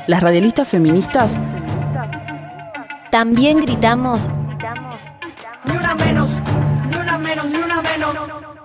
Las radialistas feministas también gritamos ni una menos, ni una menos, ni una menos.